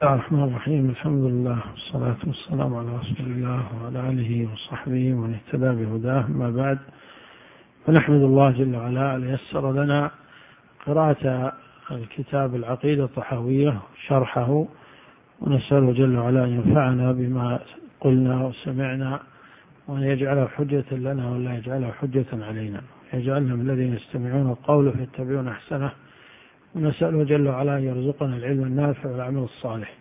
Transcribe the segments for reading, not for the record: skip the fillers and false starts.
بسم الله الرحمن الرحيم. الحمد لله والصلاة والسلام على رسول الله وعلى آله وصحبه ومن اهتدى بهداه. ما بعد، فنحمد الله جل وعلا أن يسر لنا قراءة الكتاب العقيدة الطحاوية شرحه، ونسأله جل وعلا أن ينفعنا بما قلنا وسمعنا، وأن يجعله حجة لنا ولا يجعله حجة علينا، يجعلنا من الذين يستمعون القول فيتبعون أحسنه، ونسأله جل وعلا أن يرزقنا العلم النافع والعمل الصالح.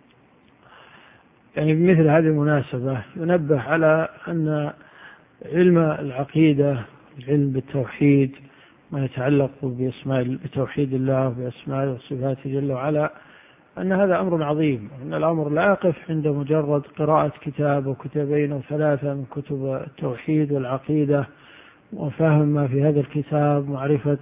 يعني بمثل هذه المناسبة ينبه على أن علم العقيدة، العلم بالتوحيد، ما يتعلق بتوحيد الله وبأسمائه وصفاته جل وعلا، أن هذا أمر عظيم، أن الأمر لا يقف عند مجرد قراءة كتاب وكتابين أو ثلاثة من كتب التوحيد والعقيدة وفهم ما في هذا الكتاب، معرفة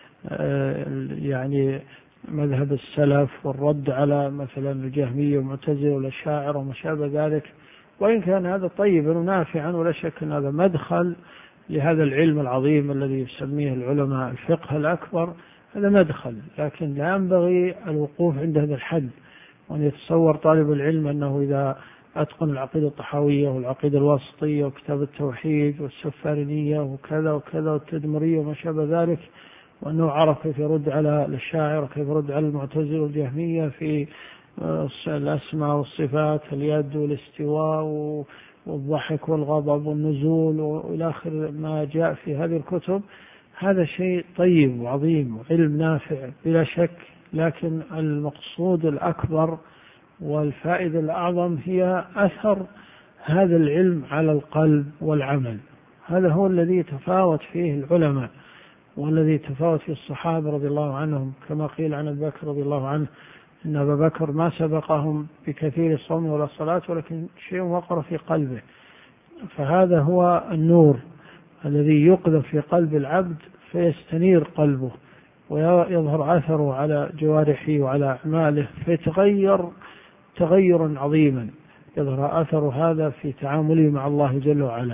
يعني مذهب السلف والرد على مثلا الجهمية والمعتزلة والأشاعرة وما شابه ذلك. وإن كان هذا طيبا ونافعا ولا شك أن هذا مدخل لهذا العلم العظيم الذي يسميه العلماء الفقه الأكبر، هذا مدخل، لكن لا ينبغي الوقوف عند هذا الحد، وأن يتصور طالب العلم أنه إذا أتقن العقيدة الطحاوية والعقيدة الواسطية وكتاب التوحيد والسفارينية وكذا وكذا والتدمرية وما شابه ذلك، وأنه عرف كيف يرد على الأشاعرة وكيف يرد على المعتزلة والجهمية في الأسماء والصفات، اليد والاستواء والضحك والغضب والنزول وإلى آخر ما جاء في هذه الكتب، هذا شيء طيب وعظيم وعلم نافع بلا شك، لكن المقصود الأكبر والفائدة الأعظم هي أثر هذا العلم على القلب والعمل. هذا هو الذي يتفاوت فيه العلماء، والذي تفاوت في الصحابة رضي الله عنهم، كما قيل عن أبي بكر رضي الله عنه إن أبا بكر ما سبقهم بكثير الصوم ولا الصلاة، ولكن شيء وقر في قلبه. فهذا هو النور الذي يقذف في قلب العبد فيستنير قلبه ويظهر أثره على جوارحه وعلى أعماله، فيتغير تغيرا عظيما، يظهر أثر هذا في تعامله مع الله جل وعلا.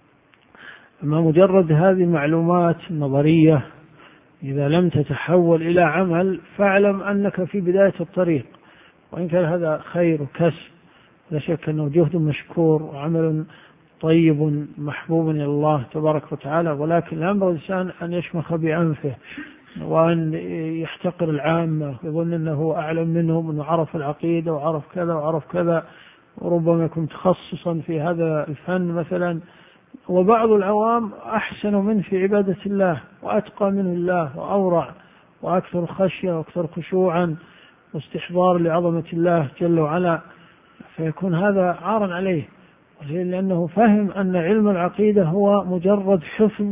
أما مجرد هذه المعلومات النظرية إذا لم تتحول إلى عمل فاعلم أنك في بداية الطريق، وإن كان هذا خير وكسب لا شك أنه جهد مشكور وعمل طيب محبوب إلى الله تبارك وتعالى، ولكن لا ينبغي الإنسان أن يشمخ بأنفه وأن يحتقر العامة ويظن أنه أعلم منهم، أنه عرف العقيدة وعرف كذا وعرف كذا، وربما يكون تخصصا في هذا الفن مثلا، وبعض العوام أحسن منه في عبادة الله وأتقى منه الله وأورع وأكثر خشية وأكثر خشوعا واستحضار لعظمة الله جل وعلا، فيكون هذا عارا عليه، لأنه فهم أن علم العقيدة هو مجرد حفظ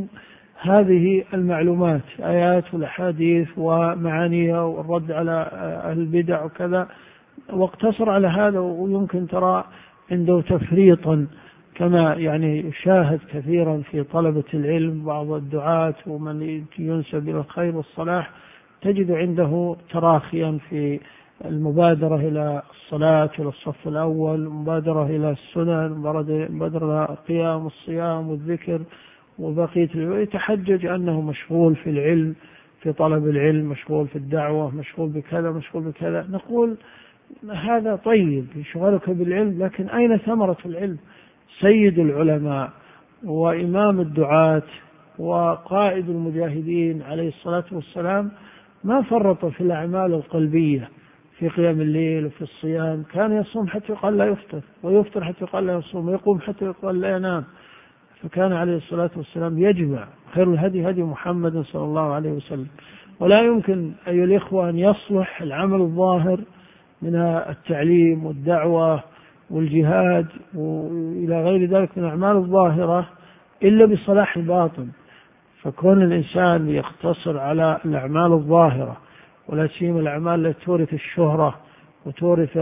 هذه المعلومات، آيات والأحاديث ومعانيها والرد على أهل البدع وكذا، واقتصر على هذا. ويمكن ترى عنده تفريطا كما يعني يشاهد كثيرا في طلبة العلم، بعض الدعاة ومن ينسب إلى الخير والصلاح تجد عنده تراخيا في المبادرة إلى الصلاة إلى الصف الأول، مبادرة إلى السنن، مبادرة إلى القيام والصيام والذكر وبقية، يتحجج أنه مشغول في العلم، في طلب العلم، مشغول في الدعوة، مشغول بكذا مشغول بكذا. نقول هذا طيب يشغلك بالعلم، لكن أين ثمرة العلم؟ سيد العلماء وإمام الدعاة وقائد المجاهدين عليه الصلاة والسلام ما فرط في الأعمال القلبية، في قيام الليل وفي الصيام، كان يصوم حتى يقال لا يفطر، ويفطر حتى يقال لا يصوم، ويقوم حتى يقال لا ينام. فكان عليه الصلاة والسلام يجمع. خير الهدي هدي محمد صلى الله عليه وسلم. ولا يمكن أيها الإخوة أن يصلح العمل الظاهر من التعليم والدعوة والجهاد وإلى غير ذلك من الأعمال الظاهرة إلا بصلاح الباطن. فكون الإنسان يقتصر على الأعمال الظاهرة، ولا سيما الأعمال التي تورث الشهرة وتورث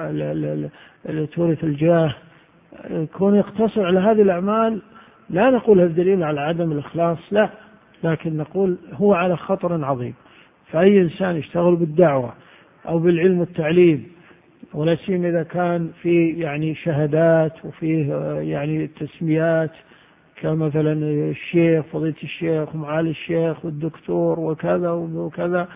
الجاه، كون يقتصر على هذه الأعمال لا نقول هذا دليل على عدم الإخلاص، لا، لكن نقول هو على خطر عظيم. فأي إنسان يشتغل بالدعوة أو بالعلم والتعليم، ولا سيما إذا كان في يعني شهادات وفيه يعني تسميات كمثلا الشيخ، فضيلة الشيخ ومعالي الشيخ والدكتور وكذا وكذا،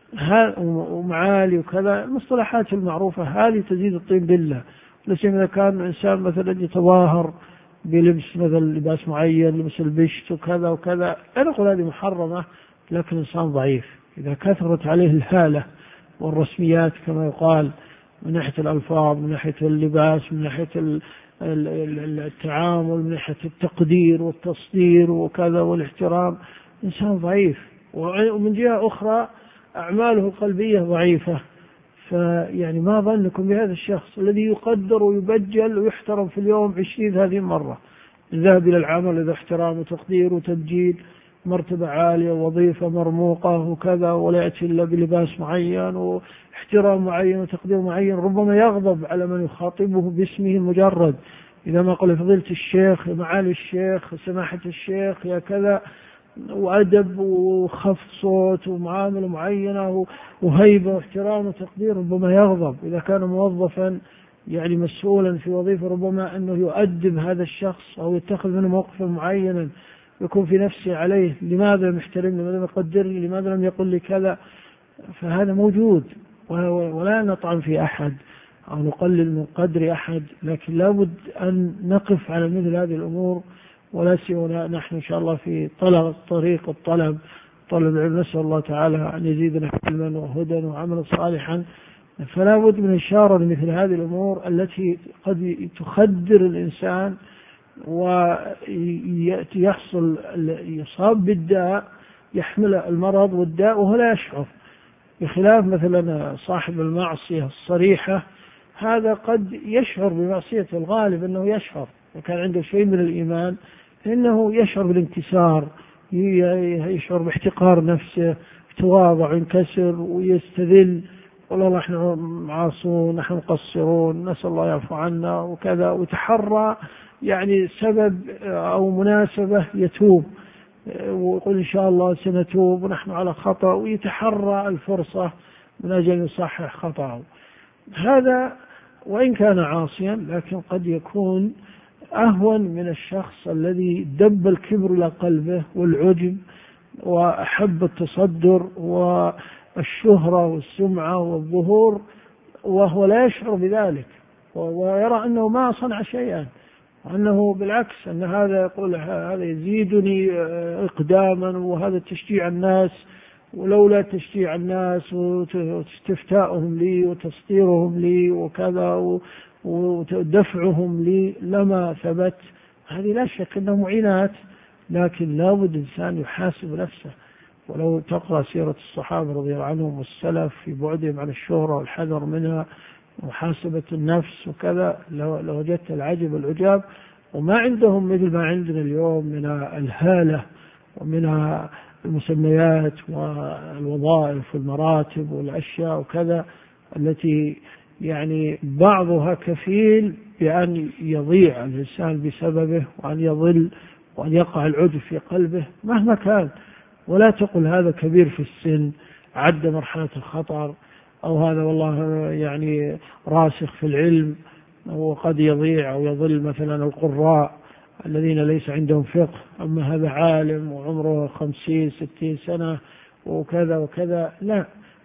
ومعالي وكذا، المصطلحات المعروفة هذه تزيد الطين بلة. لسيما إذا كان إنسان مثلا يتظاهر بلبس مثلا لباس معين، لبس البشت وكذا وكذا، أنا أقول هذه محرمة، لكن إنسان ضعيف إذا كثرت عليه الهالة والرسميات كما يقال، من ناحية الألفاظ، من ناحية اللباس، من ناحية التعامل، من ناحية التقدير والتصدير وكذا والاحترام، إنسان ضعيف. ومن جهة أخرى أعماله القلبية ضعيفة. فيعني ما ظنكم بهذا الشخص الذي يقدر ويبجل ويحترم في اليوم 20-30 مرة، الذهاب إلى العمل إذا احترام وتقدير وتبجيل، مرتبة عالية ووظيفة مرموقة وكذا، ولا يأتي إلا بلباس معين واحترام معين وتقدير معين، ربما يغضب على من يخاطبه باسمه المجرد، إذا ما قال فضيلة الشيخ، يا معالي الشيخ، سماحة الشيخ، يا كذا، وأدب وخفض صوت ومعاملة معينة وهيبة واحترام وتقدير، ربما يغضب. إذا كان موظفا يعني مسؤولا في وظيفة، ربما أنه يؤدب هذا الشخص أو يتخذ منه موقفا معينا يكون في نفسه عليه، لماذا لم يحترمني، لماذا لم يقدرني، لماذا لم يقل لي كذا. فهذا موجود، ولا نطعن في أحد أو نقلل من قدر أحد، لكن لابد أن نقف على مثل هذه الأمور، ولا سيما نحن إن شاء الله في طريق الطلب العلم، نسأل الله تعالى أن يزيدنا علما وهدى وعملا صالحا. فلا بد من إشارة لمثل هذه الأمور التي قد تخدر الإنسان ويحصل يصاب بالداء، يحمل المرض والداء وهو لا يشعر، بخلاف مثلا صاحب المعصية الصريحة، هذا قد يشعر بمعصية، الغالب أنه يشعر، وكان عنده شيء من الإيمان إنه يشعر بالانكسار، يشعر باحتقار نفسه، يتواضع وينكسر ويستذل، والله نحن معاصون، نحن مقصرون، نسأل الله يعفو عنا وكذا، ويتحرى يعني سبب أو مناسبة يتوب، ويقول إن شاء الله سنتوب ونحن على خطأ، ويتحرى الفرصة من أجل يصحح خطأه. هذا وإن كان عاصيا، لكن قد يكون أهون من الشخص الذي دب الكبر إلى قلبه والعجب وأحب التصدر والشهرة والسمعة والظهور، وهو لا يشعر بذلك، ويرى أنه ما صنع شيئا، وأنه بالعكس أن هذا يقول هذا يزيدني إقداما، وهذا تشجيع الناس، ولولا تشجيع الناس واستفتاؤهم لي وتسطيرهم لي وكذا ودفعهم لي لما ثبت. هذه لا شك أنها معينات، لكن لا بد الإنسان يحاسب نفسه. ولو تقرأ سيرة الصحابة رضي الله عنهم والسلف في بعدهم عن الشهرة والحذر منها ومحاسبة النفس وكذا، لوجدت العجب والعجاب، وما عندهم مثل ما عندنا اليوم من الهالة ومن المسميات والوظائف والمراتب والأشياء وكذا، التي يعني بعضها كفيل بأن يضيع الإنسان بسببه، وأن يضل، وأن يقع العجب في قلبه مهما كان. ولا تقل هذا كبير في السن عد مرحلة الخطر، أو هذا والله يعني راسخ في العلم وقد يضيع أو يضل مثلا القراء الذين ليس عندهم فقه، أما هذا عالم وعمره 50-60 سنة وكذا وكذا. لا،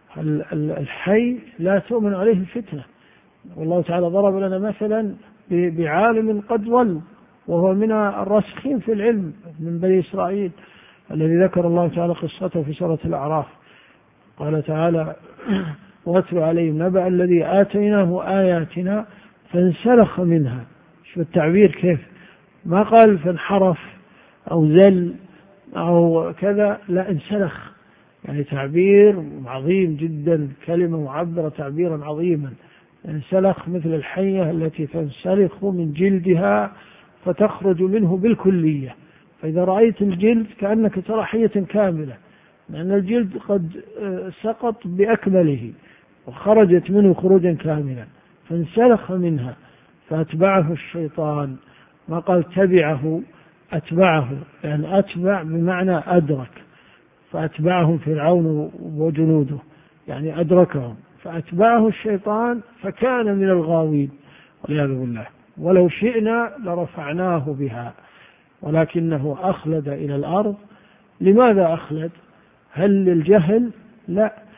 الحي لا تؤمن عليه الفتنة. والله تعالى ضرب لنا مثلا بعالم قد ضل، وهو من الراسخين في العلم من بني إسرائيل، الذي ذكر الله تعالى قصته في سورة الأعراف. قال تعالى واتل عليهم نبأ الذي آتيناه آياتنا فانسلخ منها. شوف التعبير كيف، ما قال فانحرف أو زل أو كذا، لا، انسلخ، يعني تعبير عظيم جدا، كلمة معبرة تعبيرا عظيما. انسلخ مثل الحية التي تنسلخ من جلدها فتخرج منه بالكلية. فإذا رأيت الجلد كأنك ترى حية كاملة، لأن الجلد قد سقط بأكمله وخرجت منه خروجا كاملا، فانسلخ منها فأتبعه الشيطان. ما قال تبعه، أتبعه، يعني أتبع بمعنى أدرك، فأتبعهم فرعون وجنوده، يعني أدركهم، فأتبعه الشيطان فكان من الغاوين والعياذ بالله. ولو شئنا لرفعناه بها ولكنه أخلد إلى الأرض. لماذا أخلد؟ هل للجهل؟ لا،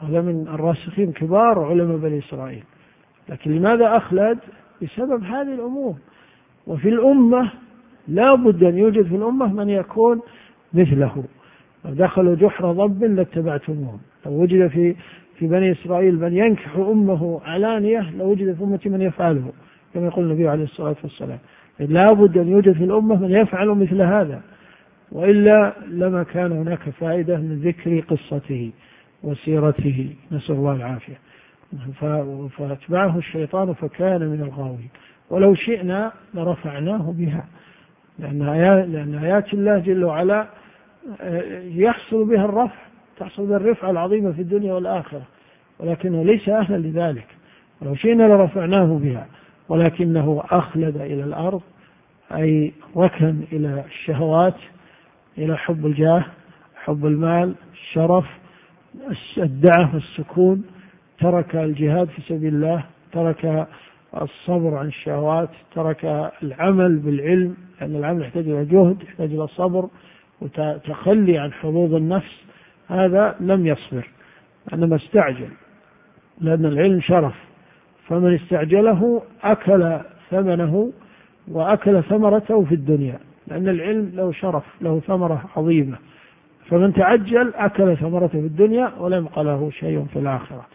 هذا من الراسخين كبار علماء بني إسرائيل. لكن لماذا أخلد؟ بسبب هذه الأمور. وفي الأمة لا بد أن يوجد في الأمة من يكون مثله. لو دخلوا جحر ضب لاتبعتموهم. لو وجد في بني إسرائيل من ينكح أمه علانية لوجد في أمتي من يفعله، كما يقول النبي عليه الصلاة والسلام. لا بد أن يوجد في الأمة من يفعل مثل هذا، وإلا لما كان هناك فائدة من ذكر قصته وسيرته، نسأل الله العافية. فاتبعه الشيطان فكان من الغاوين. ولو شئنا لرفعناه بها، لأن آيات الله جل وعلا يحصل بها الرفع، تحصل بها الرفعة العظيمة في الدنيا والآخرة، ولكنه ليس أهلا لذلك. ولو شئنا لرفعناه بها ولكنه أخلد إلى الأرض، أي ركن إلى الشهوات، إلى حب الجاه، حب المال، الشرف، الدعة والسكون. ترك الجهاد في سبيل الله، ترك الصبر عن الشهوات، ترك العمل بالعلم، لأن العمل يحتاج إلى جهد، يحتاج إلى صبر وتخلي عن حظوظ النفس. هذا لم يصبر، إنما استعجل، لأن العلم شرف، فمن استعجله أكل ثمنه وأكل ثمرته في الدنيا، لأن العلم له شرف، له ثمرة عظيمة. فمن تعجل أكل ثمرته في الدنيا ولم يبق له شيء في الآخرة.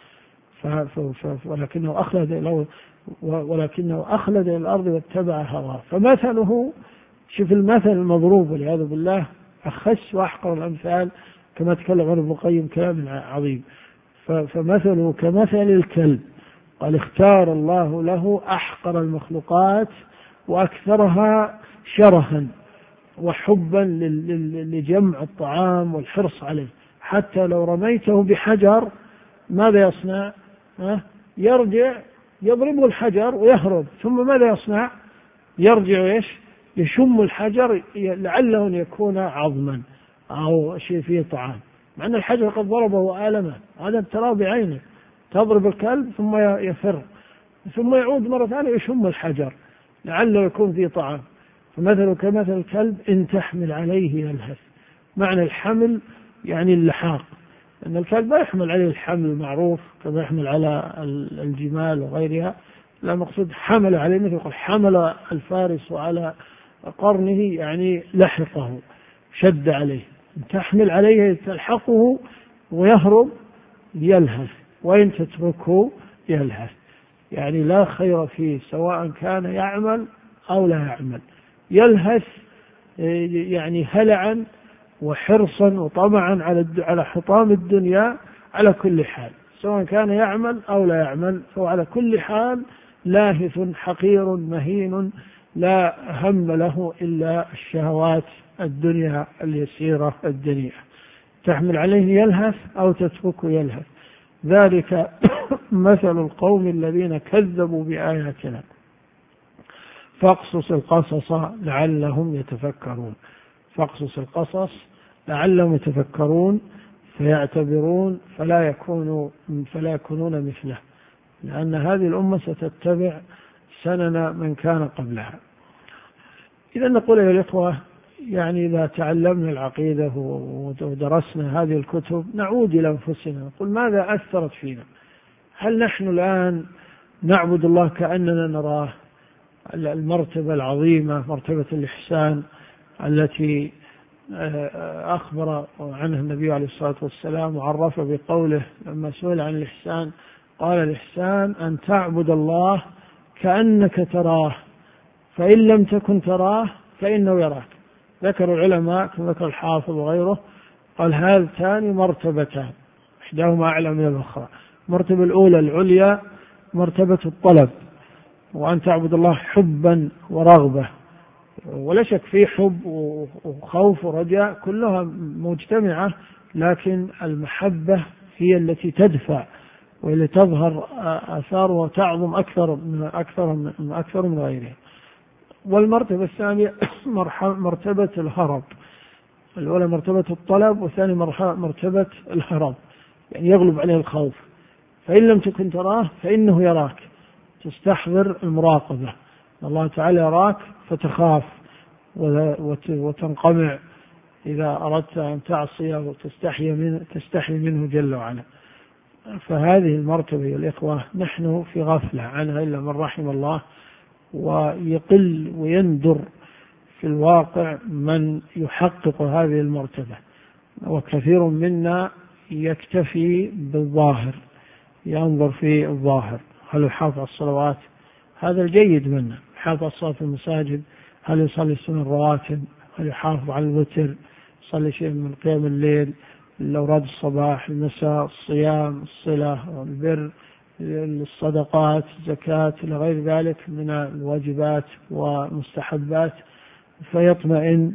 ولكنه أخلد إلى الأرض واتبع هواه. فمثله، شوف المثل المضروب والعياذ بالله، أخس وأحقر الأمثال، كما تكلم عنه ابن القيم كلام عظيم. فمثله كمثل الكلب، قال اختار الله له أحقر المخلوقات وأكثرها شرها وحبا لجمع الطعام والحرص عليه، حتى لو رميته بحجر ماذا يصنع؟ يرجع يضربه الحجر ويهرب، ثم ماذا يصنع؟ يرجع يشم الحجر لعله أن يكون عظما أو شيء فيه طعام، مع أن الحجر قد ضربه وآلمه. هذا تراه بعينه، تضرب الكلب ثم يفر، ثم يعود مرة ثانية يشم الحجر لعله يكون فيه طعام. فمثله كمثل الكلب إن تحمل عليه يلهث. معنى الحمل يعني اللحاق، أن الكلب لا يحمل عليه الحمل معروف كما يحمل على الجمال وغيرها، لا، مقصود حمل عليه، مثل يقول حمل الفارس على قرنه، يعني لحقه، شد عليه. تحمل عليه تلحقه ويهرب يلهث، وإن تتركه يلهث، يعني لا خير فيه سواء كان يعمل أو لا يعمل. يلهث يعني هلعا وحرصا وطمعا على حطام الدنيا على كل حال، سواء كان يعمل أو لا يعمل، فهو على كل حال لاهث حقير مهين، لا هم له إلا الشهوات الدنيا اليسيرة الدنيئة. تحمل عليه يلهث أو تتركه يلهث. ذلك مثل القوم الذين كذبوا بآياتنا فاقصص القصص لعلهم يتفكرون. فاقصص القصص لعلهم يتفكرون فيعتبرون فلا يكونون مثله، لأن هذه الأمة ستتبع سنن من كان قبلها. إذا نقول يا الإخوة، يعني إذا تعلمنا العقيدة ودرسنا هذه الكتب نعود إلى أنفسنا، نقول ماذا أثرت فينا؟ هل نحن الآن نعبد الله كأننا نراه؟ المرتبة العظيمة، مرتبة الإحسان التي أخبر عنها النبي عليه الصلاة والسلام وعرف بقوله لما سئل عن الإحسان قال الإحسان أن تعبد الله كأنك تراه فإن لم تكن تراه فإنه يراك. ذكر العلماء كما ذكر الحافظ وغيره، قال هذان مرتبتان إحداهما أعلى من الأخرى. المرتبة الأولى العليا مرتبة الطلب، وأن تعبد الله حبا ورغبة، ولا شك في حب وخوف ورجاء كلها مجتمعة، لكن المحبة هي التي تدفع والتي تظهر آثار وتعظم أكثر من غيرها. والمرتبة الثانية مرتبة الهرب، الأولى مرتبة الطلب والثانية مرتبة الهرب، يعني يغلب عليه الخوف. فإن لم تكن تراه فإنه يراك، تستحضر المراقبة، الله تعالى يراك فتخاف وتنقمع إذا أردت أن تعصيه وتستحي منه جل وعلا. فهذه المرتبة يا الإخوة نحن في غفلة عنها إلا من رحم الله، ويقل ويندر في الواقع من يحقق هذه المرتبة، وكثير منا يكتفي بالظاهر، ينظر في الظاهر، هل يحافظ على الصلوات؟ هذا الجيد منه، يحافظ على الصلاة في المساجد، هل يصلي السنن الرواتب، هل يحافظ على الوتر، يصلي شيء من قيام الليل، الأوراد الصباح المساء، الصيام، الصلة، البر، الصدقات، الزكاة إلى غير ذلك من الواجبات والمستحبات، فيطمئن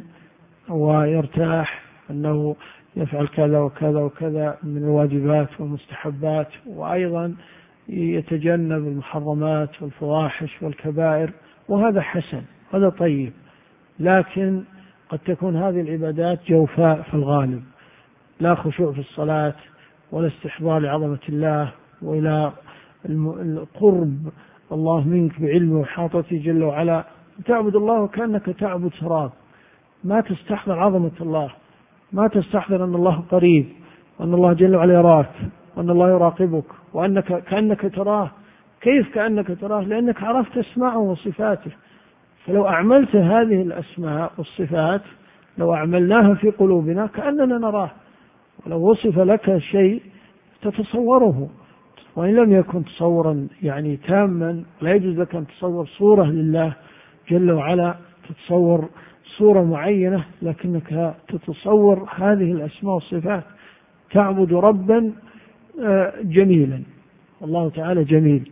ويرتاح أنه يفعل كذا وكذا وكذا من الواجبات والمستحبات، وأيضا يتجنب المحرمات والفواحش والكبائر، وهذا حسن، هذا طيب. لكن قد تكون هذه العبادات جوفاء في الغالب، لا خشوع في الصلاة ولا استحضار لعظمة الله وإلى القرب الله منك بعلمه وحاطته جل وعلا. تعبد الله وكأنك تعبد سراب، ما تستحضر عظمة الله، ما تستحضر أن الله قريب، وأن الله جل وعلا يراك، وأن الله يراقبك، وأنك كأنك تراه. كيف كأنك تراه؟ لأنك عرفت أسماءه وصفاته. فلو أعملت هذه الأسماء والصفات، لو أعملناها في قلوبنا كأننا نراه، ولو وصف لك شيء تتصوره، وإن لم يكن تصورا يعني تاما، لا يجوز لك أن تصور صورة لله جل وعلا، تتصور صورة معينة، لكنك تتصور هذه الأسماء والصفات. تعبد ربا جميلا، الله تعالى جميل،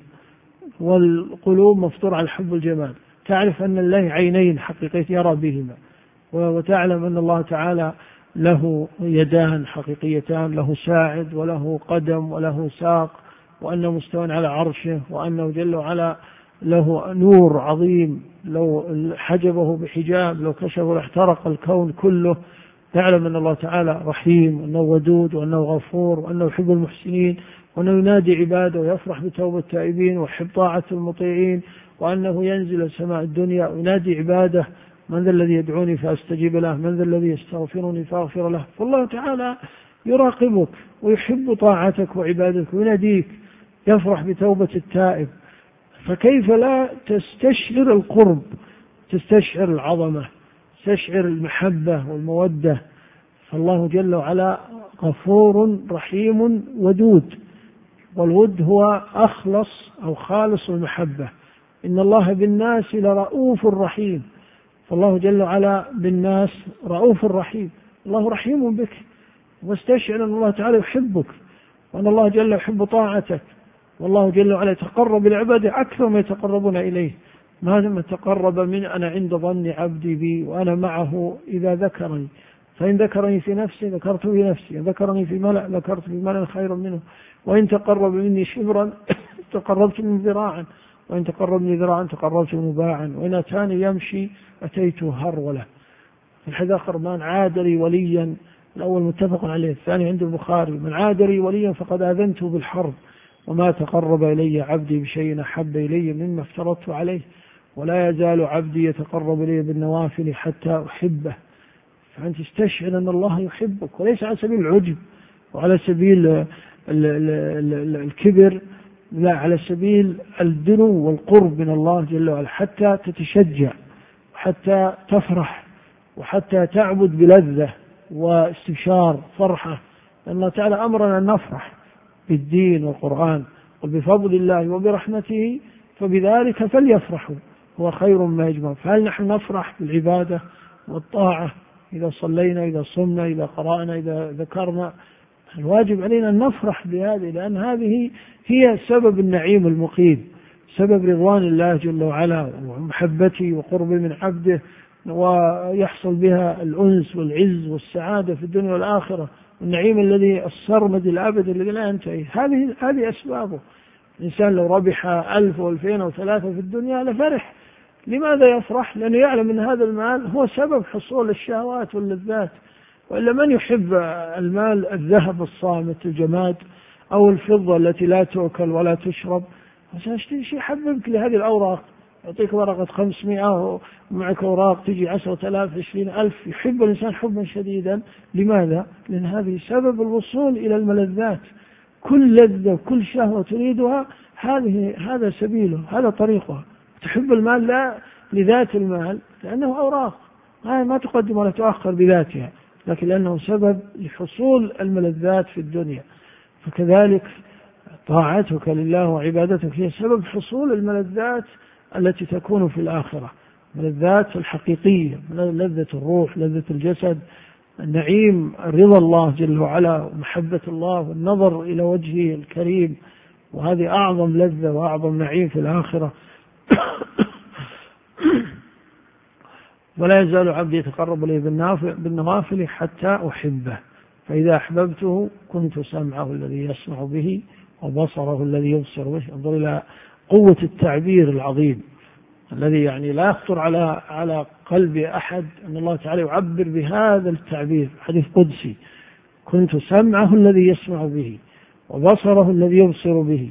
والقلوب مفطورة على الحب والجمال. تعرف أن الله عينين حقيقية يرى بهما، وتعلم أن الله تعالى له يدان حقيقيتان، له ساعد وله قدم وله ساق، وأنه مستوى على عرشه، وأنه جل وعلا له نور عظيم لو حجبه بحجاب لو كشفه لاحترق الكون كله. تعلم أن الله تعالى رحيم، وأنه ودود، وأنه غفور، وأنه يحب المحسنين، وأنه ينادي عباده ويفرح بتوبة التائبين ويحب طاعة المطيعين، وأنه ينزل سماء الدنيا وينادي عباده: من ذا الذي يدعوني فأستجيب له، من ذا الذي يستغفرني فأغفر له. فالله تعالى يراقبك ويحب طاعتك وعبادتك ويناديك، يفرح بتوبة التائب. فكيف لا تستشعر القرب، تستشعر العظمة، تستشعر المحبة والمودة؟ فالله جل وعلا غفور رحيم ودود، والود هو أخلص أو خالص المحبة. إن الله بالناس لرؤوف رحيم، فالله جل وعلا بالناس رؤوف رحيم. الله رحيم بك، واستشعر أن الله تعالى يحبك، وأن الله جل يحب طاعتك، والله جل وعلا يتقرب العباد أكثر ما يتقربون إليه. ما تقرب من أنا عند ظن عبدي بي وأنا معه إذا ذكرني، فإن ذكرني في نفسي ذكرته في نفسي، إن ذكرني في ملأ ذكرت في ملأ خيرا منه، وإن تقرب مني شبرا تقربت منه ذراعا، وإن تقرب مني ذراعا تقربت منه باعا، وإن أتاني يمشي أتيته هرولة. في الحديث آخر: من عاد لي وليا، الأول متفق عليه، الثاني عند البخاري: من عاد لي وليا فقد آذنته بالحرب، وما تقرب إلي عبدي بشيء أحب إلي مما افترضت عليه، ولا يزال عبدي يتقرب إلي بالنوافل حتى أحبه. فأنت تستشعر أن الله يحبك، وليس على سبيل العجب وعلى سبيل الكبر، لا، على سبيل الدنو والقرب من الله جل وعلا، حتى تتشجع وحتى تفرح وحتى تعبد بلذة واستبشار فرحة. لأن الله تعالى أمرنا أن نفرح بالدين والقرآن، وبفضل الله وبرحمته فبذلك فليفرحوا هو خير ما يجمعون. فهل نحن نفرح بالعبادة والطاعة إذا صلينا، إذا صمنا، إذا قرأنا، إذا ذكرنا؟ الواجب علينا أن نفرح بهذه، لأن هذه هي سبب النعيم المقيم، سبب رضوان الله جل وعلا ومحبته وقربه من عبده، ويحصل بها الأنس والعز والسعادة في الدنيا والآخرة، والنعيم الذي السرمد الأبد الذي لا ينتهي. هذه أسبابه. الإنسان لو ربح 1000 و2000 و3 في الدنيا لفرح. لماذا يفرح؟ لأنه يعلم أن هذا المال هو سبب حصول الشهوات واللذات. وإلا من يحب المال الذهب الصامت الجماد، أو الفضة التي لا تؤكل ولا تشرب؟ عشان اشتري شيء يحببك لهذه الأوراق، يعطيك ورقة 500 ومعك أوراق تجي 10,000 20,000. يحب الإنسان حبا شديدا. لماذا؟ لأن هذه سبب الوصول إلى الملذات، كل لذة كل شهوة تريدها هذا سبيله، هذا طريقها. تحب المال لا لذات المال، لأنه أوراق ما تقدم ولا تؤخر بذاتها، لكن لأنه سبب لحصول الملذات في الدنيا. فكذلك طاعتك لله وعبادتك هي سبب حصول الملذات التي تكون في الآخرة، الملذات الحقيقية، لذة الروح، لذة الجسد، النعيم، رضا الله جل وعلا ومحبة الله والنظر إلى وجهه الكريم، وهذه أعظم لذة وأعظم نعيم في الآخرة. ولا يزال عبدي يتقرب إلي بالنوافل حتى أحبه، فإذا أحببته كنت سمعه الذي يسمع به وبصره الذي يبصر به. انظر إلى قوة التعبير العظيم الذي يعني لا يخطر على قلب أحد أن الله تعالى يعبر بهذا التعبير. حديث قدسي: كنت سمعه الذي يسمع به وبصره الذي يبصر به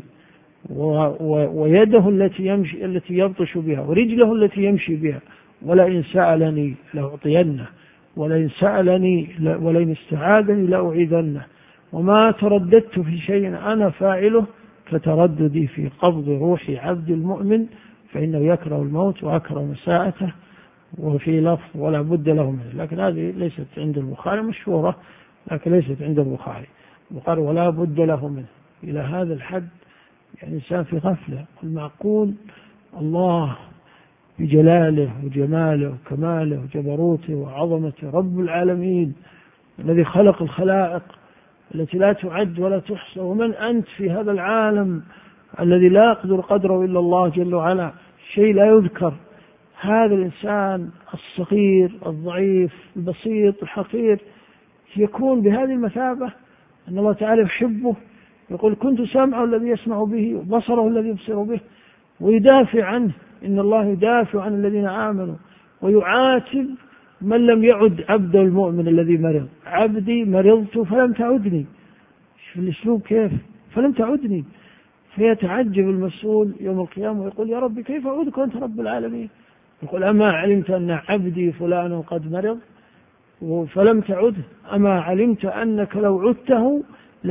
ويده التي يبطش بها ورجله التي يمشي بها، ولئن سألني لأعطينه ولئن سألني ولئن استعاذني لأعيذنه وما ترددت في شيء أنا فاعله كترددي في قبض روح عبد المؤمن فإنه يكره الموت وأكره مساءته. وفي لفظ: ولا بد له منه. لكن هذه ليست عند البخاري، مشهورة لكن ليست عند البخاري ولا بد له منه. إلى هذا الحد يعني الإنسان في غفلة. المعقول الله بجلاله وجماله وكماله وجبروته وعظمته رب العالمين الذي خلق الخلائق التي لا تعد ولا تحصى، ومن أنت في هذا العالم الذي لا يقدر قدره إلا الله جل وعلا، شيء لا يذكر. هذا الإنسان الصغير الضعيف البسيط الحقير يكون بهذه المثابة أن الله تعالى يحبه، يقول: كنت سمعه الذي يسمع به وبصره الذي يبصر به، ويدافع عنه. إن الله يدافع عن الذين آمنوا ويعاتب من لم يعد عبد المؤمن الذي مرض. عبدي مرضت فلم تعدني. شوف الأسلوب كيف، فلم تعدني. فيتعجب المسؤول يوم القيامة ويقول: يا رب كيف أعودك وأنت رب العالمين؟ يقول: أما علمت أن عبدي فلان قد مرض فلم تعده؟ أما علمت أنك لو عدته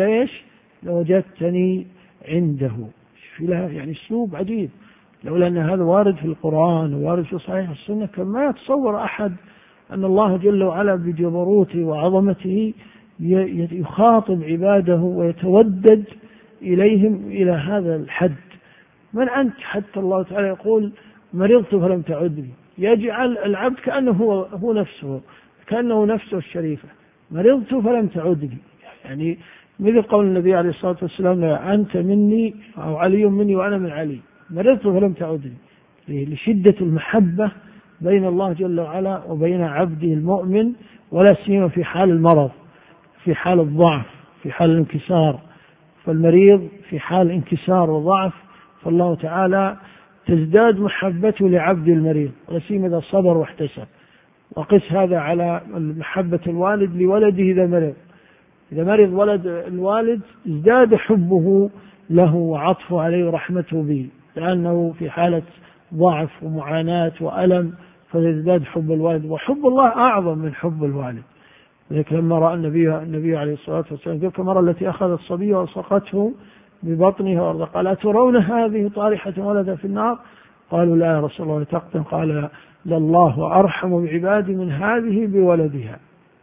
لوجدتني عنده. يعني أسلوب عجيب. لولا أن هذا وارد في القرآن ووارد في صحيح السنة كان ما يتصور أحد أن الله جل وعلا بجبروته وعظمته يخاطب عباده ويتودد إليهم إلى هذا الحد. من أنت حتى الله تعالى يقول: مرضت فلم تعدني؟ يجعل العبد كأنه هو نفسه، كأنه نفسه الشريفة. مرضت فلم تعدني، يعني مثل قول النبي عليه الصلاة والسلام: أنت مني أو علي مني وأنا من علي. مرضت فلم تعدني، لشدة المحبة بين الله جل وعلا وبين عبده المؤمن، ولا سيما في حال المرض، في حال الضعف، في حال الانكسار. فالمريض في حال انكسار وضعف، فالله تعالى تزداد محبته لعبد المريض، ولا سيما إذا صبر واحتسب. وقس هذا على محبة الوالد لولده إذا مرض. إذا مرض ولد الوالد ازداد حبه له وعطفه عليه ورحمته به، لأنه في حالة ضعف ومعاناة وألم، فيزداد حب الوالد. وحب الله أعظم من حب الوالد. لذلك لما رأى النبي عليه الصلاة والسلام تلك المرة التي أخذت صبية وسقته ببطنها وأرضها، قال: أترون هذه طارحة ولد في النار؟ قالوا: لا يا رسول الله تقتن. قال: لله أرحم بعبادي من هذه بولدها.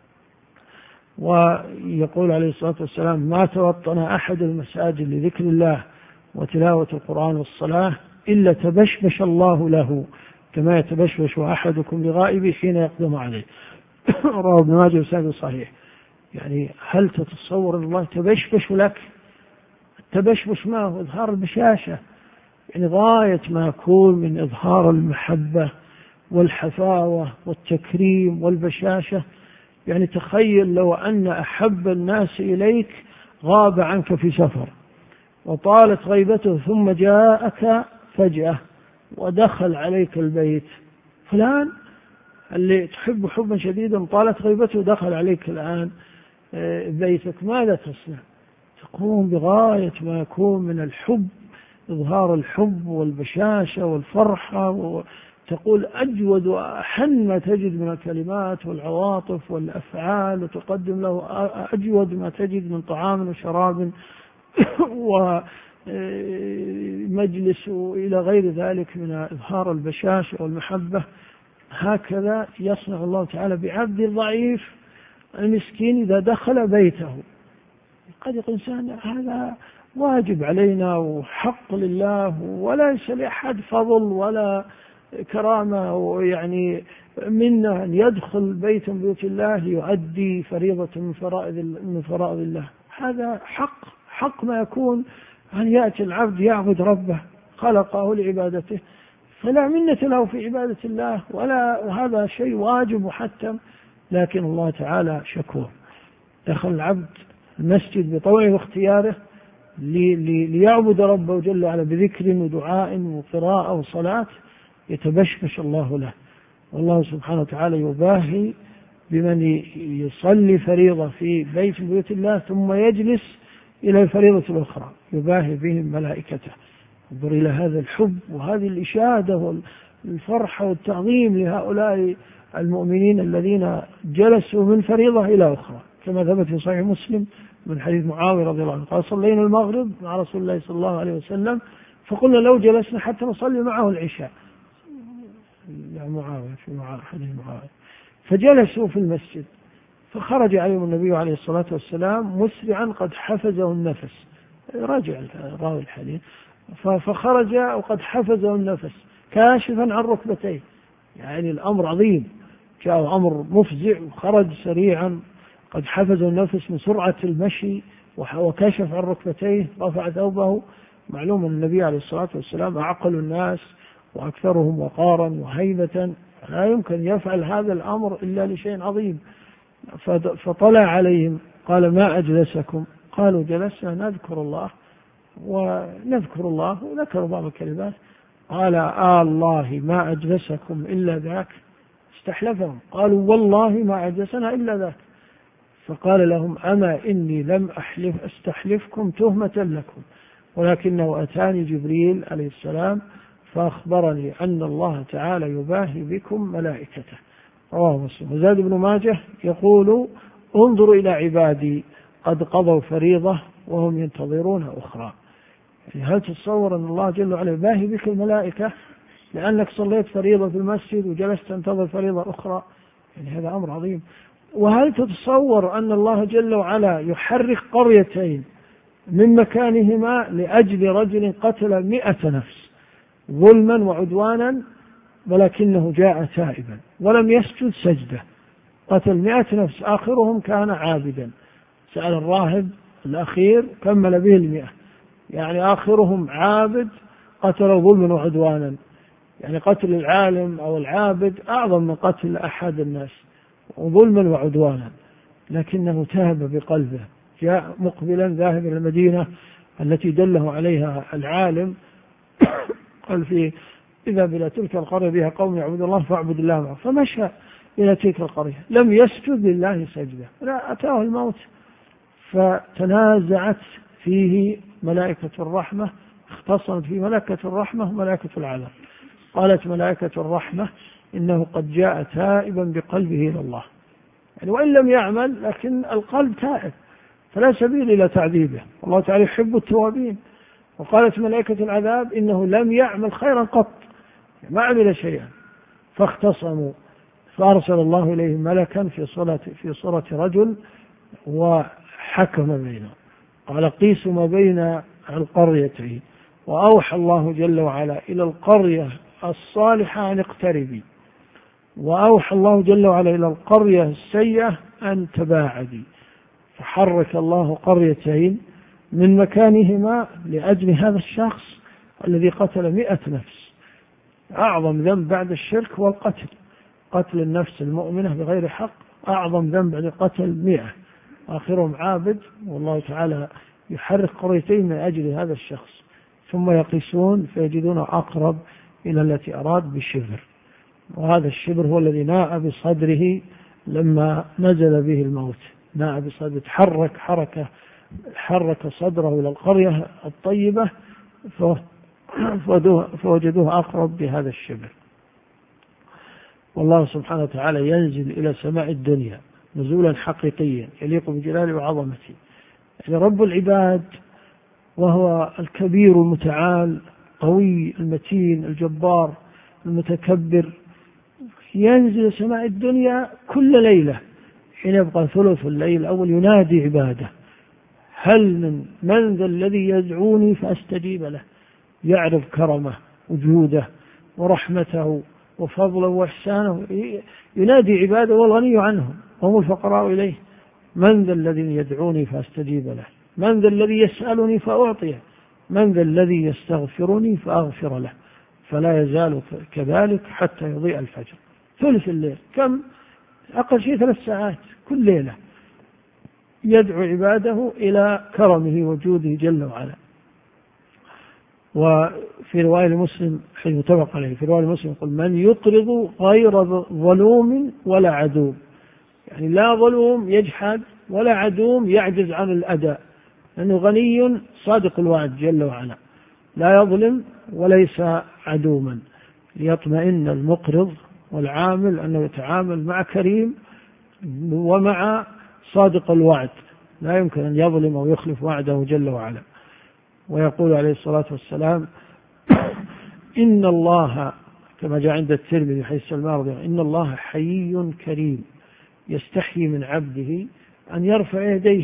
ويقول عليه الصلاة والسلام: ما توطن أحد المساجد لذكر الله وتلاوة القرآن والصلاة إلا تبشبش الله له كما يتبشبش أحدكم لغائبه حين يقدم عليه. رواه ابن ماجه بسند صحيح. يعني هل تتصور أن الله تبشبش لك؟ التبشبش ما هو إظهار البشاشة، يعني غاية ما يكون من إظهار المحبة والحفاوة والتكريم والبشاشة. يعني تخيل لو أن أحب الناس إليك غاب عنك في سفر وطالت غيبته ثم جاءك فجأة ودخل عليك البيت، فلان اللي تحب حبا شديدا طالت غيبته ودخل عليك الآن بيتك، ماذا تصنع؟ تقوم بغاية ما يكون من الحب، إظهار الحب والبشاشة والفرحة، وتقول أجود وأحن ما تجد من الكلمات والعواطف والأفعال، وتقدم له أجود ما تجد من طعام وشراب ومجلس إلى غير ذلك من إظهار البشاشة والمحبة. هكذا يصنع الله تعالى بعبد الضعيف المسكين إذا دخل بيته. قد يقول إنسان هذا واجب علينا وحق لله وليس لأحد فضل ولا كرامة ويعني منا أن يدخل بيت من بيوت الله ليؤدي فريضة من فرائض الله. هذا حق ما يكون أن يأتي العبد يعبد ربه خلقه لعبادته، فلا منة له في عبادة الله وهذا شيء واجب محتم. لكن الله تعالى شكور، دخل العبد المسجد بطوعه واختياره ليعبد ربه جل وعلا بذكر ودعاء وقراءة وصلاة، يتبشبش الله له. والله سبحانه وتعالى يباهي بمن يصلي فريضة في بيت من بيوت الله ثم يجلس إلى الفريضة الأخرى، يباهي بهم ملائكته. انظر إلى هذا الحب وهذه الإشادة والفرحة والتعظيم لهؤلاء المؤمنين الذين جلسوا من فريضة إلى أخرى، كما ثبت في صحيح مسلم من حديث معاوية رضي الله عنه قال: صلينا المغرب مع رسول الله صلى الله عليه وسلم فقلنا لو جلسنا حتى نصلي معه العشاء. معاوية في حديث معاوية. فجلسوا في المسجد فخرج عليهم النبي عليه الصلاة والسلام مسرعا قد حفزه النفس، راجع راوي الحديث، فخرج وقد حفزه النفس كاشفا عن ركبتيه، يعني الأمر عظيم، جاء أمر مفزع وخرج سريعا قد حفزه النفس من سرعة المشي وكشف عن ركبتيه، رفع ثوبه. معلوم أن النبي عليه الصلاة والسلام أعقل الناس وأكثرهم وقارا وهيبة، لا يمكن يفعل هذا الأمر إلا لشيء عظيم. فطلع عليهم قال: ما أجلسكم؟ قالوا: جلسنا نذكر الله وذكر بعض الكلمات. قال: الله ما أجلسكم إلا ذاك. استحلفهم، قالوا: والله ما أجلسنا إلا ذاك. فقال لهم: أما إني لم أستحلفكم تهمة لكم، ولكنه أتاني جبريل عليه السلام فأخبرني أن الله تعالى يباهي بكم ملائكته. رواه مسلم. وزاد بن ماجه يقول: انظروا إلى عبادي قد قضوا فريضة وهم ينتظرون أخرى. يعني هل تتصور أن الله جل وعلا يباهي بك الملائكة لأنك صليت فريضة في المسجد وجلست تنتظر فريضة أخرى؟ يعني هذا أمر عظيم. وهل تتصور أن الله جل وعلا يحرك قريتين من مكانهما لأجل رجل قتل 100 نفس ظلما وعدوانا، ولكنه جاء تائبا ولم يسجد سجدة، قتل 100 نفس آخرهم كان عابدا، سأل الراهب الأخير كمل به 100، يعني آخرهم عابد قتل ظلما وعدوانا. يعني قتل العالم أو العابد أعظم من قتل أحد الناس ظلما وعدوانا، لكنه تاب بقلبه، جاء مقبلا ذاهب إلى المدينة التي دله عليها العالم قال فيه: إذا إلى تلك القرية بها قوم يعبدون الله فاعبد الله معه. فمشى إلى تلك القرية لم يسجد لله سجدة، لا أتاه الموت. فتنازعت فيه ملائكة الرحمة، اختصمت في ملائكة الرحمة وملائكة العذاب. قالت ملائكة الرحمة: إنه قد جاء تائبا بقلبه إلى الله، يعني وإن لم يعمل لكن القلب تائب فلا سبيل إلى تعذيبه، الله تعالى يحب التوابين. وقالت ملائكة العذاب: إنه لم يعمل خيرا قط، ما عمل شيئا. فاختصموا فأرسل الله إليهم ملكا في صورة رجل وحكم بينهم، قال: قيسوا ما بين القريتين. وأوحى الله جل وعلا إلى القرية الصالحة أن اقتربي، وأوحى الله جل وعلا إلى القرية السيئة أن تباعدي، فحرك الله قريتين من مكانهما لأجل هذا الشخص الذي قتل 100 نفس. أعظم ذنب بعد الشرك والقتل، قتل النفس المؤمنة بغير حق أعظم ذنب بعد قتل 100، آخرهم عابد. والله تعالى يحرك قريتين من أجل هذا الشخص، ثم يقيسون فيجدون أقرب إلى التي أراد بالشبر، وهذا الشبر هو الذي ناء بصدره لما نزل به الموت، ناء بصدره، حرك صدره إلى القرية الطيبة فوجدوه أقرب بهذا الشبر. والله سبحانه وتعالى ينزل إلى سماء الدنيا نزولا حقيقيا يليق بجلاله وعظمته. يعني رب العباد وهو الكبير المتعال قوي المتين الجبار المتكبر، ينزل سماء الدنيا كل ليلة حين يبقى ثلث الليل الأول ينادي عباده: هل من ذا الذي يدعوني فأستجيب له. يعرف كرمه وجوده ورحمته وفضله وإحسانه، ينادي عباده والغني عنهم وهم الفقراء إليه: من ذا الذي يدعوني فأستجيب له، من ذا الذي يسألني فأعطيه، من ذا الذي يستغفرني فأغفر له. فلا يزال كذلك حتى يضيء الفجر. ثلث الليل كم؟ أقل شيء 3 ساعات كل ليلة يدعو عباده إلى كرمه وجوده جل وعلا. وفي رواية مسلم حيث متفق عليه في رواية مسلم يقول: من يقرض غير ظلوم ولا عدوم، يعني لا ظلوم يجحد ولا عدوم يعجز عن الأداء، لأنه غني صادق الوعد جل وعلا، لا يظلم وليس عدوما، ليطمئن المقرض والعامل أنه يتعامل مع كريم ومع صادق الوعد، لا يمكن أن يظلم أو يخلف وعده جل وعلا. ويقول عليه الصلاة والسلام: إن الله، كما جاء عند الترمذي حديث سلمان رضي الله عنه: إن الله حيي كريم يستحيي من عبده أن يرفع يديه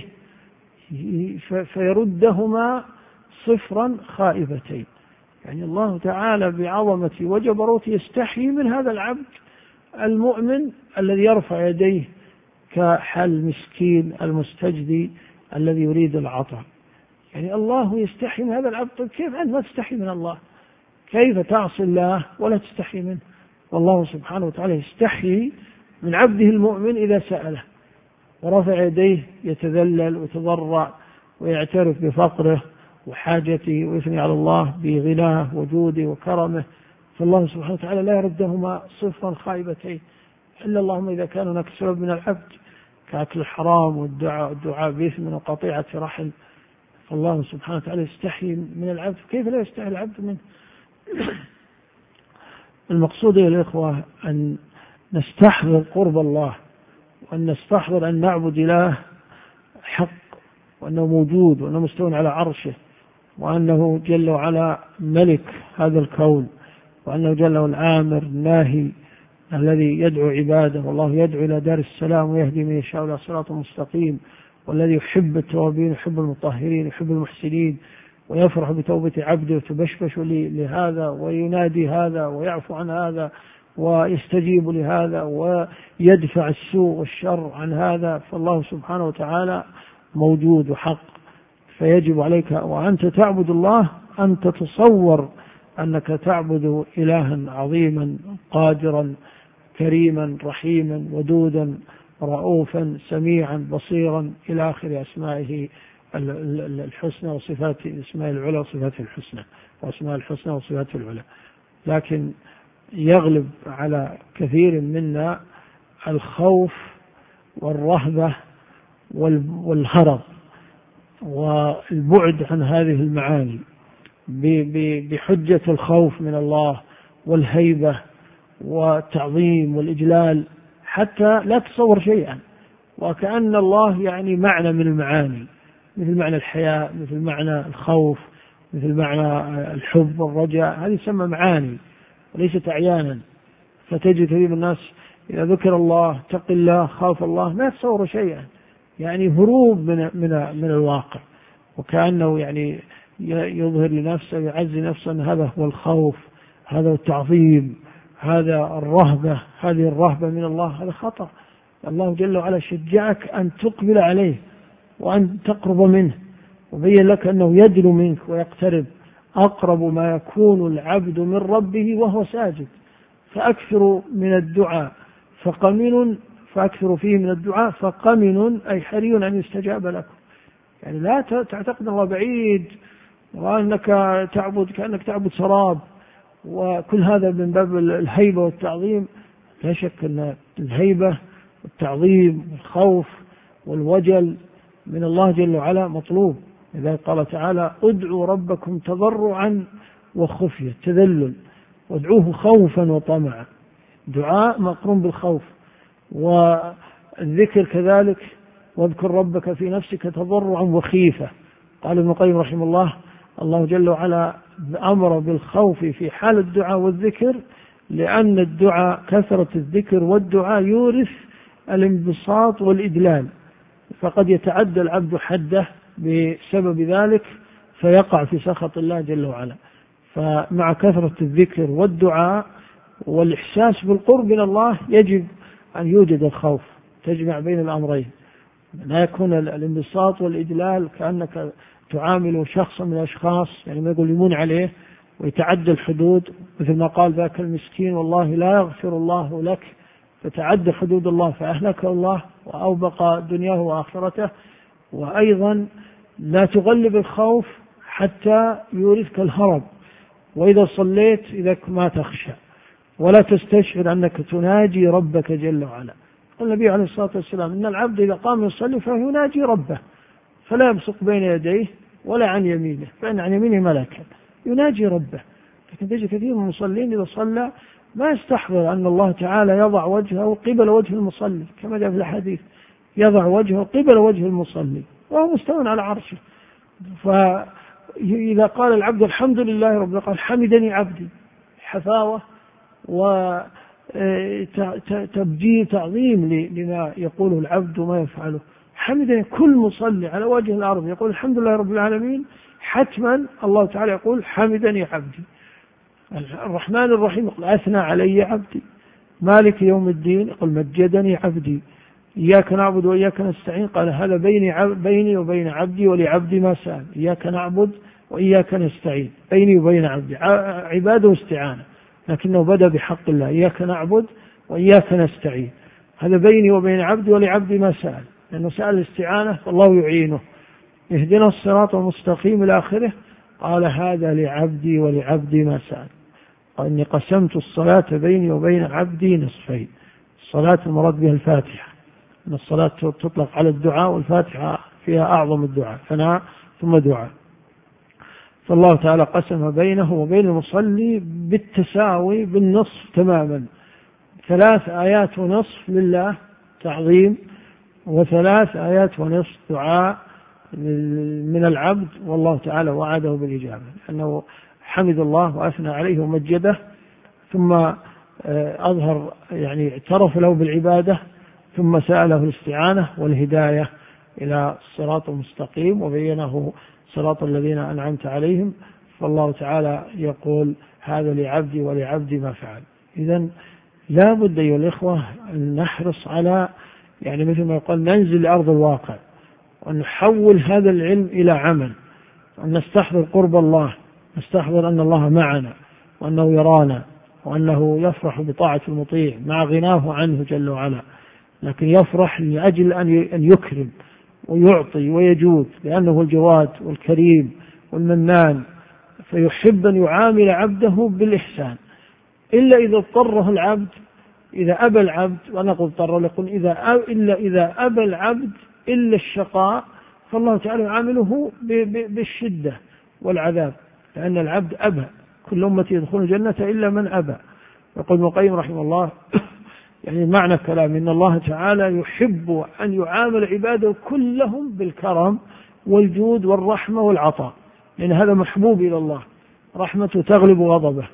فيردهما صفرا خائفتين. يعني الله تعالى بعظمته وجبروته يستحيي من هذا العبد المؤمن الذي يرفع يديه كحال مسكين المستجدي الذي يريد العطاء. يعني الله يستحي من هذا العبد. كيف أنت ما تستحي من الله؟ كيف تعصي الله ولا تستحي منه؟ والله سبحانه وتعالى يستحي من عبده المؤمن إذا سأله ورفع يديه يتذلل ويتضرع ويعترف بفقره وحاجته ويثني على الله بغناه وجوده وكرمه، فالله سبحانه وتعالى لا يردهما صفرا خائبتين، إلا اللهم إذا كان هناك سبب من العبد كأكل الحرام والدعاء بإثم وقطيعة رحم، فالله سبحانه وتعالى يستحي من العبد. كيف لا يستحي العبد منه؟ المقصود يا الإخوة أن نستحضر قرب الله، وأن نستحضر أن نعبد إله حق، وأنه موجود، وأنه مستوى على عرشه، وأنه جل وعلا ملك هذا الكون، وأنه جل الآمر الناهي الذي يدعو عباده، والله يدعو إلى دار السلام ويهدي من يشاء إلى صراط مستقيم، والذي يحب التوابين يحب المطهرين يحب المحسنين، ويفرح بتوبة عبده وتبشبش لهذا وينادي هذا ويعفو عن هذا ويستجيب لهذا ويدفع السوء والشر عن هذا. فالله سبحانه وتعالى موجود وحق، فيجب عليك وأنت تعبد الله أن تتصور أنك تعبد إلها عظيما قادرا كريما رحيما ودودا رؤوفا سميعا بصيرا إلى آخر أسمائه الحسنى وصفاته، اسماء العلى وصفاته الحسنى، واسماء الحسنى وصفاته العلى. لكن يغلب على كثير منا الخوف والرهبة والهرب والبعد عن هذه المعاني بحجة الخوف من الله والهيبة والتعظيم والإجلال، حتى لا تصور شيئا، وكأن الله يعني معنى من المعاني، مثل معنى الحياء، مثل معنى الخوف، مثل معنى الحب والرجاء، هذه يسمى معاني وليست أعيانا. فتجد كثير من الناس إذا ذكر الله تق الله خاف الله ما يتصور شيئا، يعني هروب من الواقع، وكأنه يعني يظهر لنفسه يعزي نفسه أن هذا هو الخوف، هذا هو التعظيم، هذا الرهبة، هذه الرهبة من الله. هذا خطأ. الله جل وعلا شجعك أن تقبل عليه وأن تقرب منه، وبين لك أنه يدنو منك ويقترب، أقرب ما يكون العبد من ربه وهو ساجد، فأكثر من الدعاء فأكثر فيه من الدعاء فقمن أي حري أن يستجاب لكم. يعني لا تعتقد الله بعيد وأنك تعبد كأنك تعبد سراب، وكل هذا من باب الهيبة والتعظيم. لا شك أن الهيبة والتعظيم والخوف والوجل من الله جل وعلا مطلوب. إذا قال تعالى ادعوا ربكم تضرعا وخفية، تذلل، وادعوه خوفا وطمعا، دعاء مقرون بالخوف. والذكر كذلك، واذكر ربك في نفسك تضرعا وخيفة، قال ابن القيم رحمه الله: الله جل وعلا أمر بالخوف في حال الدعاء والذكر، لأن الدعاء، كثرة الذكر والدعاء يورث الانبساط والإدلال، فقد يتعدى العبد حده بسبب ذلك فيقع في سخط الله جل وعلا. فمع كثرة الذكر والدعاء والإحساس بالقرب من الله يجب أن يوجد الخوف، تجمع بين الأمرين، لا يكون الانبساط والإدلال كأنك تعامل شخصا من الأشخاص، يعني ما يقولون عليه ويتعدى الحدود، مثل ما قال ذاك المسكين: والله لا يغفر الله لك، فتعدى حدود الله فأهلك الله وأوبق دنياه وآخرته. وأيضا لا تغلب الخوف حتى يورثك الهرب، وإذا صليت إذا ما تخشى ولا تستشعر أنك تناجي ربك جل وعلا. النبي عليه الصلاة والسلام: إن العبد إذا قام يصلي فيناجي ربه، فلا يبصق بين يديه ولا عن يمينه، فإن عن يمينه ملكا يناجي ربه. لكن تجد كثير من المصلين إذا صلى ما يستحضر أن الله تعالى يضع وجهه قبل وجه المصلي، كما جاء في الحديث: يضع وجهه قبل وجه المصلي وهو مستوى على عرشه. فإذا قال العبد: الحمد لله رب العالمين، قال: حمدني عبدي، حفاوة وتبجيل تعظيم لما يقوله العبد وما يفعله. حمدني، كل مصلي على وجه الأرض يقول الحمد لله رب العالمين، حتما الله تعالى يقول: حمدني عبدي. الرحمن الرحيم يقول: أثنى علي عبدي. مالك يوم الدين يقول: مجدني عبدي. إياك نعبد وإياك نستعين، قال: هذا بيني وبين عبدي ولعبدي ما سأل. إياك نعبد وإياك نستعين، بيني وبين عبدي، عباده واستعانة، لكنه بدأ بحق الله: إياك نعبد وإياك نستعين، هذا بيني وبين عبدي ولعبدي ما سأل، لأنه سأل الاستعانة فالله يعينه. اهدنا الصراط المستقيم إلى آخره، قال: هذا لعبدي ولعبدي ما سأل. قال: إني قسمت الصلاة بيني وبين عبدي نصفين. الصلاة المراد بها الفاتحة، أن الصلاة تطلق على الدعاء، والفاتحة فيها أعظم الدعاء، ثناء ثم دعاء. فالله تعالى قسم بينه وبين المصلي بالتساوي بالنصف تماما، 3 آيات ونصف لله تعظيم، و3 آيات ونصف دعاء من العبد، والله تعالى وعده بالإجابة، أنه حمد الله وأثنى عليه ومجده، ثم أظهر يعني اعترف له بالعبادة، ثم سأله الاستعانة والهداية إلى الصراط المستقيم، وبينه صراط الذين أنعمت عليهم. فالله تعالى يقول: هذا لعبدي ولعبدي ما فعل. إذن لا بد أيها الإخوة أن نحرص على، يعني مثل ما يقول، ننزل لأرض الواقع وأن نحول هذا العلم إلى عمل، وأن نستحضر قرب الله، نستحضر أن الله معنا وأنه يرانا وأنه يفرح بطاعة المطيع مع غناه عنه جل وعلا، لكن يفرح لأجل أن يكرم ويعطي ويجود، لأنه الجواد والكريم والمنان، فيحب أن يعامل عبده بالإحسان. إلا إذا اضطره العبد، إذا أبى العبد، ونقول اضطر، لكن إذا أبى العبد إلا الشقاء، فالله تعالى يعامله بالشدة والعذاب، لأن العبد أبى. كل أمتي يدخل الجنة إلا من أبى. يقول ابن القيم رحمه الله يعني معنى كلام: إن الله تعالى يحب أن يعامل عباده كلهم بالكرم والجود والرحمة والعطاء، لأن هذا محبوب إلى الله، رحمته تغلب غضبه،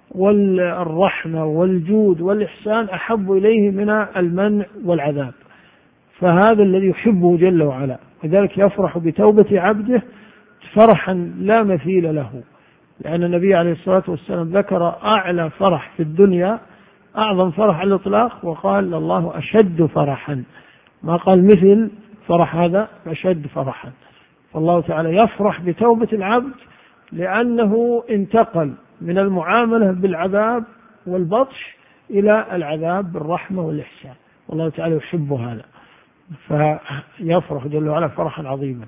والرحمة والجود والإحسان أحب إليه من المنع والعذاب، فهذا الذي يحبه جل وعلا. لذلك يفرح بتوبة عبده فرحا لا مثيل له، لأن النبي عليه الصلاة والسلام ذكر أعلى فرح في الدنيا، أعظم فرح على الإطلاق، وقال: الله أشد فرحا، ما قال مثل فرح هذا، أشد فرحا. فالله تعالى يفرح بتوبة العبد لأنه انتقل من المعاملة بالعذاب والبطش إلى العذاب بالرحمة والإحسان، والله تعالى يحب هذا، فيفرح جل وعلا فرحا عظيما.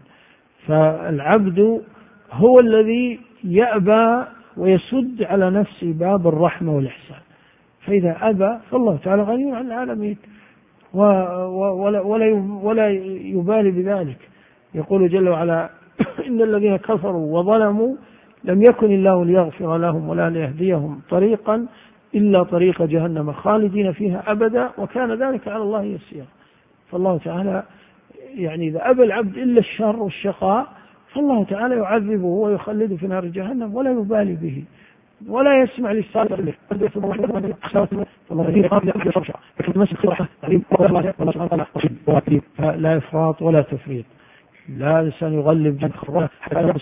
فالعبد هو الذي يأبى ويسد على نفسه باب الرحمة والإحسان، فإذا أبى فالله تعالى غني عن العالمين ولا يبالي بذلك. يقول جل وعلا: إن الذين كفروا وظلموا لم يكن الله ليغفر لهم ولا ليهديهم طريقا إلا طريق جهنم خالدين فيها أبدا وكان ذلك على الله يسيرا. فالله تعالى يعني إذا أبى العبد إلا الشر والشقاء فالله تعالى يعذبه ويخلده في نار جهنم ولا يبالي به ولا يسمع للصالح. فلا إفراط ولا تفريط، لا الإنسان يغلب جنخه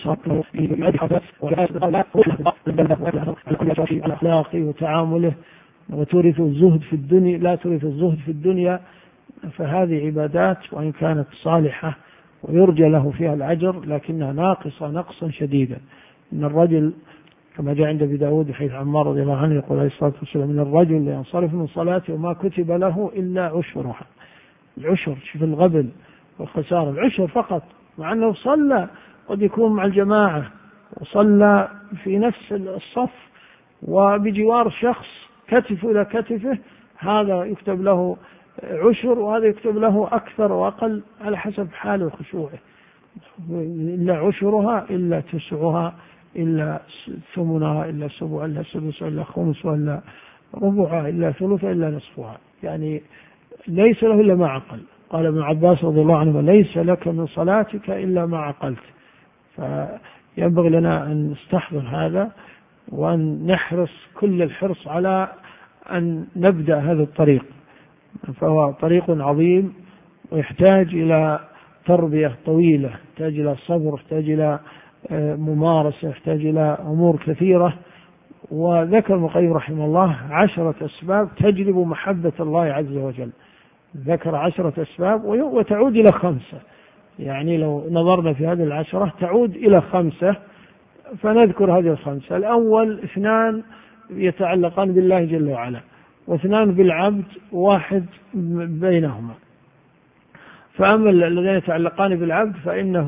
الأخلاقي وتعامله وتورث الزهد في الدنيا، لا تورث الزهد في الدنيا. فهذه عبادات وإن كانت صالحة ويرجى له فيها الأجر لكنها ناقصة نقصا شديدا. إن الرجل كما جاء عند أبي داود حيث عمار رضي الله عنه يقول عليه الصلاة والسلام: إن الرجل لينصرف من صلاته وما كتب له إلا عشرها. العشر، شوف الغبن والخسارة، العشر فقط، مع أنه صلى قد يكون مع الجماعة وصلى في نفس الصف وبجوار شخص كتف إلى كتفه، هذا يكتب له عشر وهذا يكتب له أكثر وأقل على حسب حاله وخشوعه. إلا عشرها إلا تسعها إلا ثمنها إلا سبع إلا سدس إلا خمس إلا ربعها إلا ثلث إلا نصفها، يعني ليس له إلا ما عقل. قال ابن عباس رضي الله عنه: ليس لك من صلاتك إلا ما عقلت. فينبغي لنا أن نستحضر هذا وأن نحرص كل الحرص على أن نبدأ هذا الطريق، فهو طريق عظيم ويحتاج إلى تربية طويلة، يحتاج إلى صبر، يحتاج إلى ممارسة، يحتاج إلى أمور كثيرة. وذكر ابن القيم رحمه الله 10 أسباب تجلب محبة الله عز وجل. ذكر 10 أسباب وتعود إلى 5، يعني لو نظرنا في هذه 10 تعود إلى 5، فنذكر هذه 5. الأول 2 يتعلقان بالله جل وعلا، و2 بالعبد، واحد بينهما. فأما الذين يتعلقان بالعبد فإنه